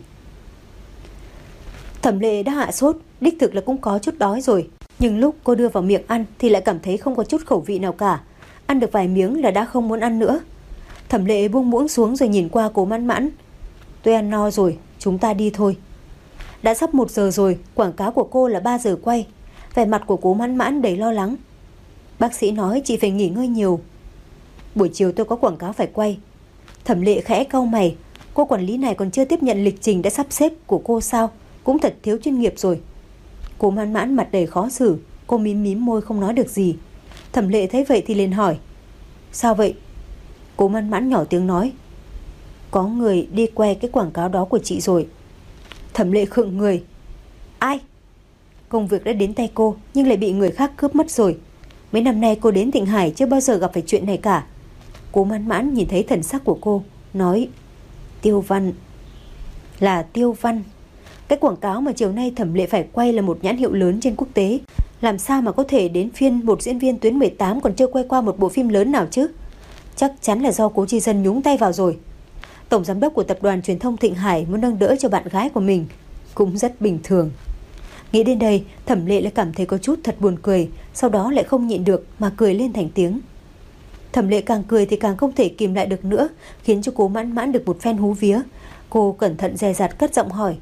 Thẩm Lệ đã hạ sốt, đích thực là cũng có chút đói rồi. Nhưng lúc cô đưa vào miệng ăn thì lại cảm thấy không có chút khẩu vị nào cả. Ăn được vài miếng là đã không muốn ăn nữa. Thẩm Lệ buông muỗng xuống rồi nhìn qua Cố Mãn Mãn. Tôi ăn no rồi, chúng ta đi thôi. Đã sắp 1 giờ rồi, quảng cáo của cô là 3 giờ quay. Vẻ mặt của Cố Mãn Mãn đầy lo lắng. Bác sĩ nói chị phải nghỉ ngơi nhiều. Buổi chiều tôi có quảng cáo phải quay. Thẩm Lệ khẽ cau mày. Cô quản lý này còn chưa tiếp nhận lịch trình đã sắp xếp của cô sao? Cũng thật thiếu chuyên nghiệp rồi. Cố Mãn Mãn mặt đầy khó xử. Cô mím mím môi không nói được gì. Thẩm Lệ thấy vậy thì liền hỏi. Sao vậy? Cố Mãn Mãn nhỏ tiếng nói. Có người đi que cái quảng cáo đó của chị rồi. Thẩm Lệ khựng người. Ai? Công việc đã đến tay cô nhưng lại bị người khác cướp mất rồi. Mấy năm nay cô đến Thịnh Hải chưa bao giờ gặp phải chuyện này cả. Cố Mãn Mãn nhìn thấy thần sắc của cô, nói. Tiêu Văn. Là Tiêu Văn. Cái quảng cáo mà chiều nay Thẩm Lệ phải quay là một nhãn hiệu lớn trên quốc tế. Làm sao mà có thể đến phiên một diễn viên tuyến 18 còn chưa quay qua một bộ phim lớn nào chứ? Chắc chắn là do Cố Chi Dân nhúng tay vào rồi. Tổng giám đốc của tập đoàn truyền thông Thịnh Hải muốn nâng đỡ cho bạn gái của mình, cũng rất bình thường. Nghĩ đến đây, Thẩm Lệ lại cảm thấy có chút thật buồn cười, sau đó lại không nhịn được mà cười lên thành tiếng. Thẩm Lệ càng cười thì càng không thể kìm lại được nữa, khiến cho Cố Mãn Mãn được một phen hú vía. Cô cẩn thận dè dặt cất giọng hỏi.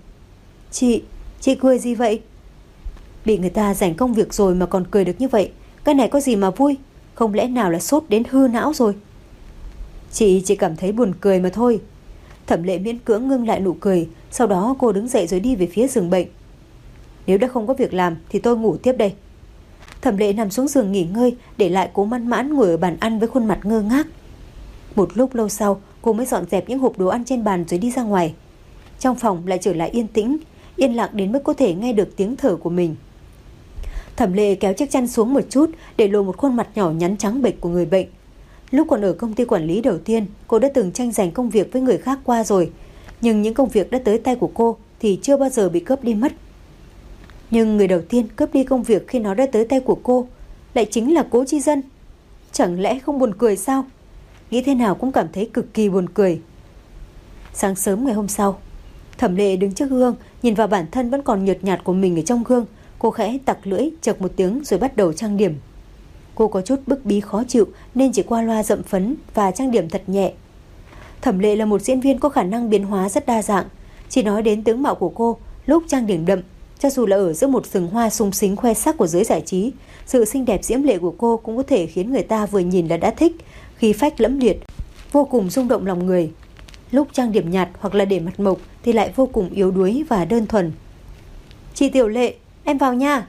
Chị cười gì vậy? Bị người ta giành công việc rồi mà còn cười được như vậy, cái này có gì mà vui? Không lẽ nào là sốt đến hư não rồi? Chị chỉ cảm thấy buồn cười mà thôi. Thẩm Lệ miễn cưỡng ngưng lại nụ cười. Sau đó cô đứng dậy rồi đi về phía giường bệnh. Nếu đã không có việc làm thì tôi ngủ tiếp đây. Thẩm Lệ nằm xuống giường nghỉ ngơi, để lại Cố Mãn Mãn ngồi ở bàn ăn với khuôn mặt ngơ ngác. Một lúc lâu sau, cô mới dọn dẹp những hộp đồ ăn trên bàn rồi đi ra ngoài. Trong phòng lại trở lại yên tĩnh, yên lặng đến mức có thể nghe được tiếng thở của mình. Thẩm Lệ kéo chiếc chăn xuống một chút để lộ một khuôn mặt nhỏ nhắn trắng bệch của người bệnh. Lúc còn ở công ty quản lý đầu tiên, cô đã từng tranh giành công việc với người khác qua rồi, nhưng những công việc đã tới tay của cô thì chưa bao giờ bị cướp đi mất. Nhưng người đầu tiên cướp đi công việc khi nó đã tới tay của cô lại chính là Cố Chi Dân. Chẳng lẽ không buồn cười sao? Nghĩ thế nào cũng cảm thấy cực kỳ buồn cười. Sáng sớm ngày hôm sau, Thẩm Lệ đứng trước gương, nhìn vào bản thân vẫn còn nhợt nhạt của mình ở trong gương. Cô khẽ tặc lưỡi, chậc một tiếng rồi bắt đầu trang điểm. Cô có chút bức bí khó chịu nên chỉ qua loa dậm phấn và trang điểm thật nhẹ. Thẩm Lệ là một diễn viên có khả năng biến hóa rất đa dạng. Chỉ nói đến tướng mạo của cô, lúc trang điểm đậm, cho dù là ở giữa một rừng hoa sung sính khoe sắc của giới giải trí, sự xinh đẹp diễm lệ của cô cũng có thể khiến người ta vừa nhìn là đã thích, khí phách lẫm liệt, vô cùng rung động lòng người. Lúc trang điểm nhạt hoặc là để mặt mộc thì lại vô cùng yếu đuối và đơn thuần. "Chị Tiểu Lệ, em vào nha."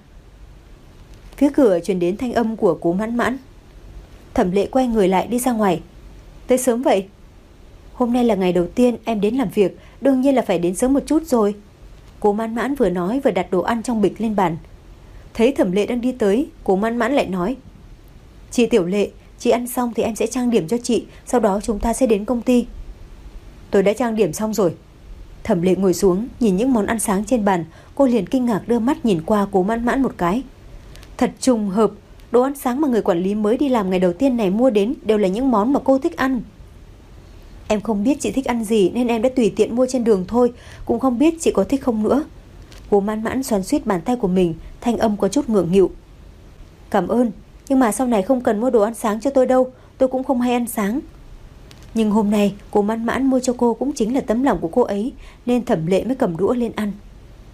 Phía cửa truyền đến thanh âm của Cố Mãn Mãn. Thẩm Lệ quay người lại đi ra ngoài. "Tới sớm vậy?" "Hôm nay là ngày đầu tiên em đến làm việc, đương nhiên là phải đến sớm một chút rồi." Cố Mãn Mãn vừa nói vừa đặt đồ ăn trong bịch lên bàn. Thấy Thẩm Lệ đang đi tới, Cố Mãn Mãn lại nói: "Chị Tiểu Lệ, chị ăn xong thì em sẽ trang điểm cho chị, sau đó chúng ta sẽ đến công ty." "Tôi đã trang điểm xong rồi." Thẩm Lệ ngồi xuống, nhìn những món ăn sáng trên bàn, cô liền kinh ngạc đưa mắt nhìn qua Cố Mãn Mãn một cái. Thật trùng hợp, đồ ăn sáng mà người quản lý mới đi làm ngày đầu tiên này mua đến đều là những món mà cô thích ăn. "Em không biết chị thích ăn gì nên em đã tùy tiện mua trên đường thôi, cũng không biết chị có thích không nữa." Cố Mãn Mãn xoắn xuýt bàn tay của mình, thanh âm có chút ngượng nghịu. "Cảm ơn, nhưng mà sau này không cần mua đồ ăn sáng cho tôi đâu, tôi cũng không hay ăn sáng." Nhưng hôm nay Cố Mãn Mãn mua cho cô cũng chính là tấm lòng của cô ấy, nên Thẩm Lệ mới cầm đũa lên ăn.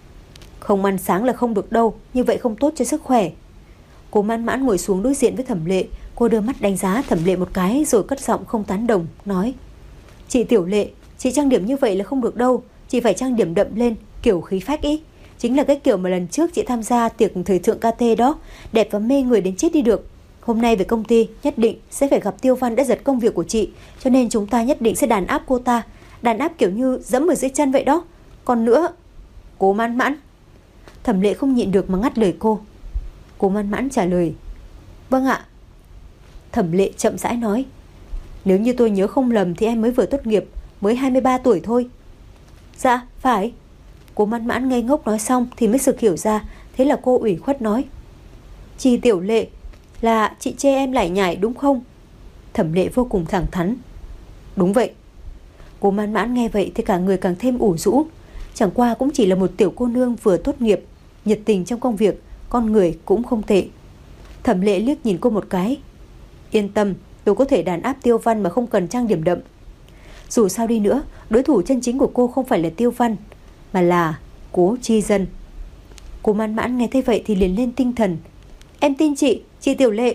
"Không ăn sáng là không được đâu, như vậy không tốt cho sức khỏe." Cố Mãn Mãn ngồi xuống đối diện với Thẩm Lệ, cô đưa mắt đánh giá Thẩm Lệ một cái rồi cất giọng không tán đồng, nói: "Chị Tiểu Lệ, chị trang điểm như vậy là không được đâu, chị phải trang điểm đậm lên, kiểu khí phách ý. Chính là cái kiểu mà lần trước chị tham gia tiệc thời thượng KT đó, đẹp và mê người đến chết đi được. Hôm nay về công ty nhất định sẽ phải gặp Tiêu Văn đã giật công việc của chị, cho nên chúng ta nhất định sẽ đàn áp cô ta, đàn áp kiểu như dẫm ở dưới chân vậy đó. Còn nữa..." "Cố Mãn Mãn." Thẩm Lệ không nhịn được mà ngắt lời cô. Cố Mãn Mãn trả lời: "Vâng ạ." Thẩm Lệ chậm rãi nói: "Nếu như tôi nhớ không lầm thì em mới vừa tốt nghiệp, mới 23 tuổi thôi." "Dạ, phải." Cố Mãn Mãn ngây ngốc nói xong thì mới sực hiểu ra, thế là cô ủy khuất nói: "Chị Tiểu Lệ, là chị chê em lải nhải đúng không?" Thẩm Lệ vô cùng thẳng thắn: "Đúng vậy." Cố Mãn Mãn nghe vậy thì cả người càng thêm ủ rũ. Chẳng qua cũng chỉ là một tiểu cô nương vừa tốt nghiệp, nhiệt tình trong công việc, con người cũng không tệ. Thẩm Lệ liếc nhìn cô một cái: "Yên tâm, tôi có thể đàn áp Tiêu Văn mà không cần trang điểm đậm." Dù sao đi nữa, đối thủ chân chính của cô không phải là Tiêu Văn, mà là Cố Chi Dân. Cố Mãn Mãn nghe thấy vậy thì liền lên tinh thần: "Em tin chị Tiểu Lệ."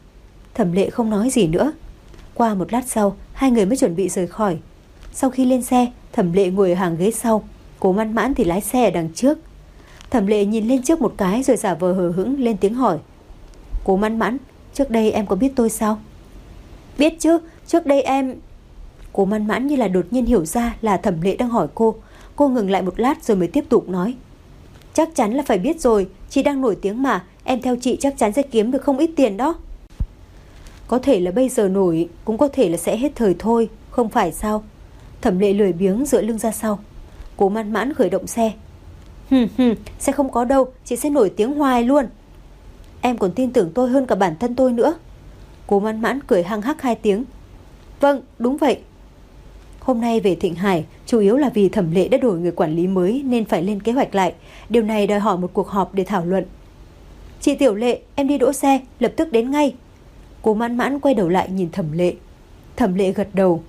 Thẩm Lệ không nói gì nữa. Qua một lát sau, hai người mới chuẩn bị rời khỏi. Sau khi lên xe, Thẩm Lệ ngồi ở hàng ghế sau, Cố Mãn Mãn thì lái xe ở đằng trước. Thẩm Lệ nhìn lên trước một cái rồi giả vờ hờ hững lên tiếng hỏi: "Cố Mãn Mãn, trước đây em có biết tôi sao?" "Biết chứ, trước đây em..." Cố Mãn Mãn như là đột nhiên hiểu ra là Thẩm Lệ đang hỏi cô. Cô ngừng lại một lát rồi mới tiếp tục nói: "Chắc chắn là phải biết rồi, chị đang nổi tiếng mà, em theo chị chắc chắn sẽ kiếm được không ít tiền đó." "Có thể là bây giờ nổi, cũng có thể là sẽ hết thời thôi, không phải sao?" Thẩm Lệ lười biếng dựa lưng ra sau. Cố Mãn Mãn khởi động xe: Sẽ không có đâu, chị sẽ nổi tiếng hoài luôn." "Em còn tin tưởng tôi hơn cả bản thân tôi nữa." Cố Mãn Mãn cười hăng hắc hai tiếng: "Vâng, đúng vậy." Hôm nay về Thịnh Hải chủ yếu là vì Thẩm Lệ đã đổi người quản lý mới nên phải lên kế hoạch lại. Điều này đòi hỏi một cuộc họp để thảo luận. "Chị Tiểu Lệ, em đi đỗ xe, lập tức đến ngay." Cố Mãn Mãn quay đầu lại nhìn Thẩm Lệ. Thẩm Lệ gật đầu: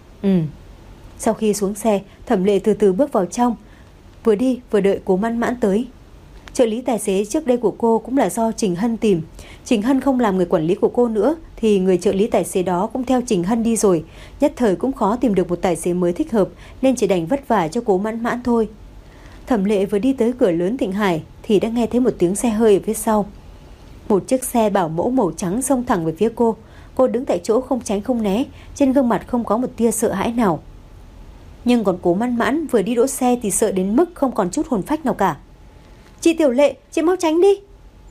Sau khi xuống xe, Thẩm Lệ từ từ bước vào trong, vừa đi vừa đợi Cố Mãn Mãn tới. Trợ lý tài xế trước đây của cô cũng là do Trình Hân tìm. Trình Hân không làm người quản lý của cô nữa thì người trợ lý tài xế đó cũng theo Trình Hân đi rồi. Nhất thời cũng khó tìm được một tài xế mới thích hợp nên chỉ đành vất vả cho Cố Mãn Mãn thôi. Thẩm Lệ vừa đi tới cửa lớn Thịnh Hải thì đã nghe thấy một tiếng xe hơi ở phía sau. Một chiếc xe bảo mẫu màu trắng xông thẳng về phía cô. Cô đứng tại chỗ không tránh không né, trên gương mặt không có một tia sợ hãi nào. Nhưng còn Cố Mãn Mãn vừa đi đỗ xe thì sợ đến mức không còn chút hồn phách nào cả. "Chị Tiểu Lệ, chị mau tránh đi."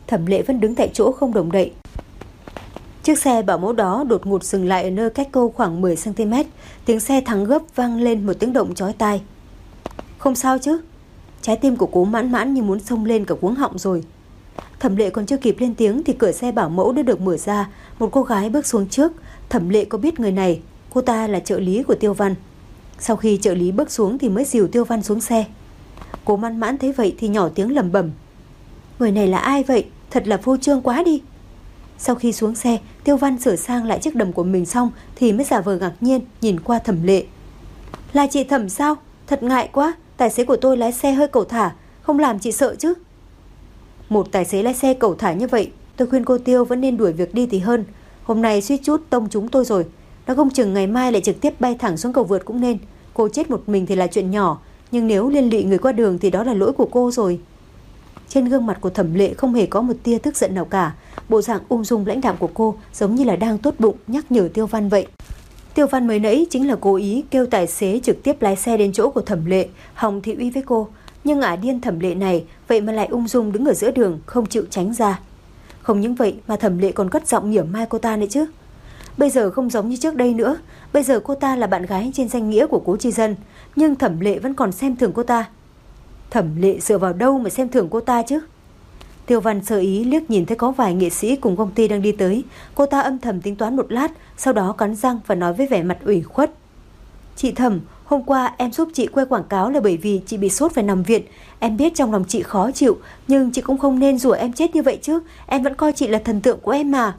Thẩm Lệ vẫn đứng tại chỗ không động đậy. Chiếc xe bảo mẫu đó đột ngột dừng lại ở nơi cách cô khoảng 10 cm. Tiếng xe thắng gấp vang lên một tiếng động chói tai. Không sao chứ? Trái tim của Cố Mãn Mãn như muốn xông lên cả cuống họng rồi. Thẩm Lệ còn chưa kịp lên tiếng thì cửa xe bảo mẫu đã được mở ra. Một cô gái bước xuống trước. Thẩm Lệ có biết người này, cô ta là trợ lý của Tiêu Văn. Sau khi trợ lý bước xuống thì mới dìu Tiêu Văn xuống xe. Cố Mãn Mãn thấy vậy thì nhỏ tiếng lẩm bẩm. Người này là ai vậy? Thật là phô trương quá đi. Sau khi xuống xe, Tiêu Văn sửa sang lại chiếc đầm của mình xong thì mới giả vờ ngạc nhiên nhìn qua Thẩm Lệ. Là chị Thẩm sao? Thật ngại quá, tài xế của tôi lái xe hơi cẩu thả, không làm chị sợ chứ? Một tài xế lái xe cẩu thả như vậy, tôi khuyên cô Tiêu vẫn nên đuổi việc đi thì hơn. Hôm nay suýt chút tông chúng tôi rồi, nó không chừng ngày mai lại trực tiếp bay thẳng xuống cầu vượt cũng nên. Cô chết một mình thì là chuyện nhỏ, nhưng nếu liên lụy người qua đường thì đó là lỗi của cô rồi. Trên gương mặt của Thẩm Lệ không hề có một tia tức giận nào cả. Bộ dạng ung dung lãnh đạm của cô giống như là đang tốt bụng nhắc nhở Tiêu Văn vậy. Tiêu Văn mới nãy chính là cố ý kêu tài xế trực tiếp lái xe đến chỗ của Thẩm Lệ, hòng thị uy với cô. Nhưng ả điên Thẩm Lệ này vậy mà lại ung dung đứng ở giữa đường không chịu tránh ra. Không những vậy mà Thẩm Lệ còn cất giọng mỉa mai cô ta nữa chứ. Bây giờ không giống như trước đây nữa. Bây giờ cô ta là bạn gái trên danh nghĩa của Cố Chi Dân, nhưng Thẩm Lệ vẫn còn xem thường cô ta. Thẩm Lệ dựa vào đâu mà xem thường cô ta chứ? Tiêu Văn sơ ý liếc nhìn thấy có vài nghệ sĩ cùng công ty đang đi tới. Cô ta âm thầm tính toán một lát, sau đó cắn răng và nói với vẻ mặt ủy khuất. Chị Thẩm, hôm qua em giúp chị quay quảng cáo là bởi vì chị bị sốt phải nằm viện. Em biết trong lòng chị khó chịu, nhưng chị cũng không nên rủa em chết như vậy chứ. Em vẫn coi chị là thần tượng của em mà.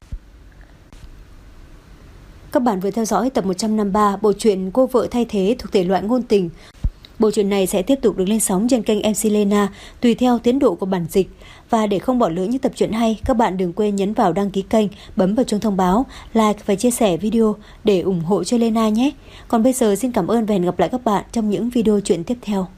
Các bạn vừa theo dõi tập 153 bộ truyện Cô Vợ Thay Thế thuộc thể loại ngôn tình. Bộ truyện này sẽ tiếp tục được lên sóng trên kênh MC Lena tùy theo tiến độ của bản dịch. Và để không bỏ lỡ những tập truyện hay, các bạn đừng quên nhấn vào đăng ký kênh, bấm vào chuông thông báo, like và chia sẻ video để ủng hộ cho Lena nhé. Còn bây giờ xin cảm ơn và hẹn gặp lại các bạn trong những video truyện tiếp theo.